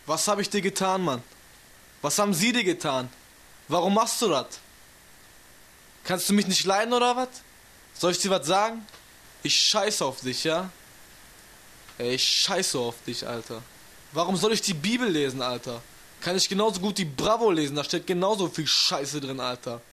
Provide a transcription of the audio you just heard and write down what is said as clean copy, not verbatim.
Was habe ich dir getan, Mann? Was haben sie dir getan? Warum machst du das? Kannst du mich nicht leiden oder was? Soll ich dir was sagen? Ich scheiße auf dich, ja? Ey, ich scheiße auf dich, Alter. Warum soll ich die Bibel lesen, Alter? Kann ich genauso gut die Bravo lesen, da steht genauso viel Scheiße drin, Alter.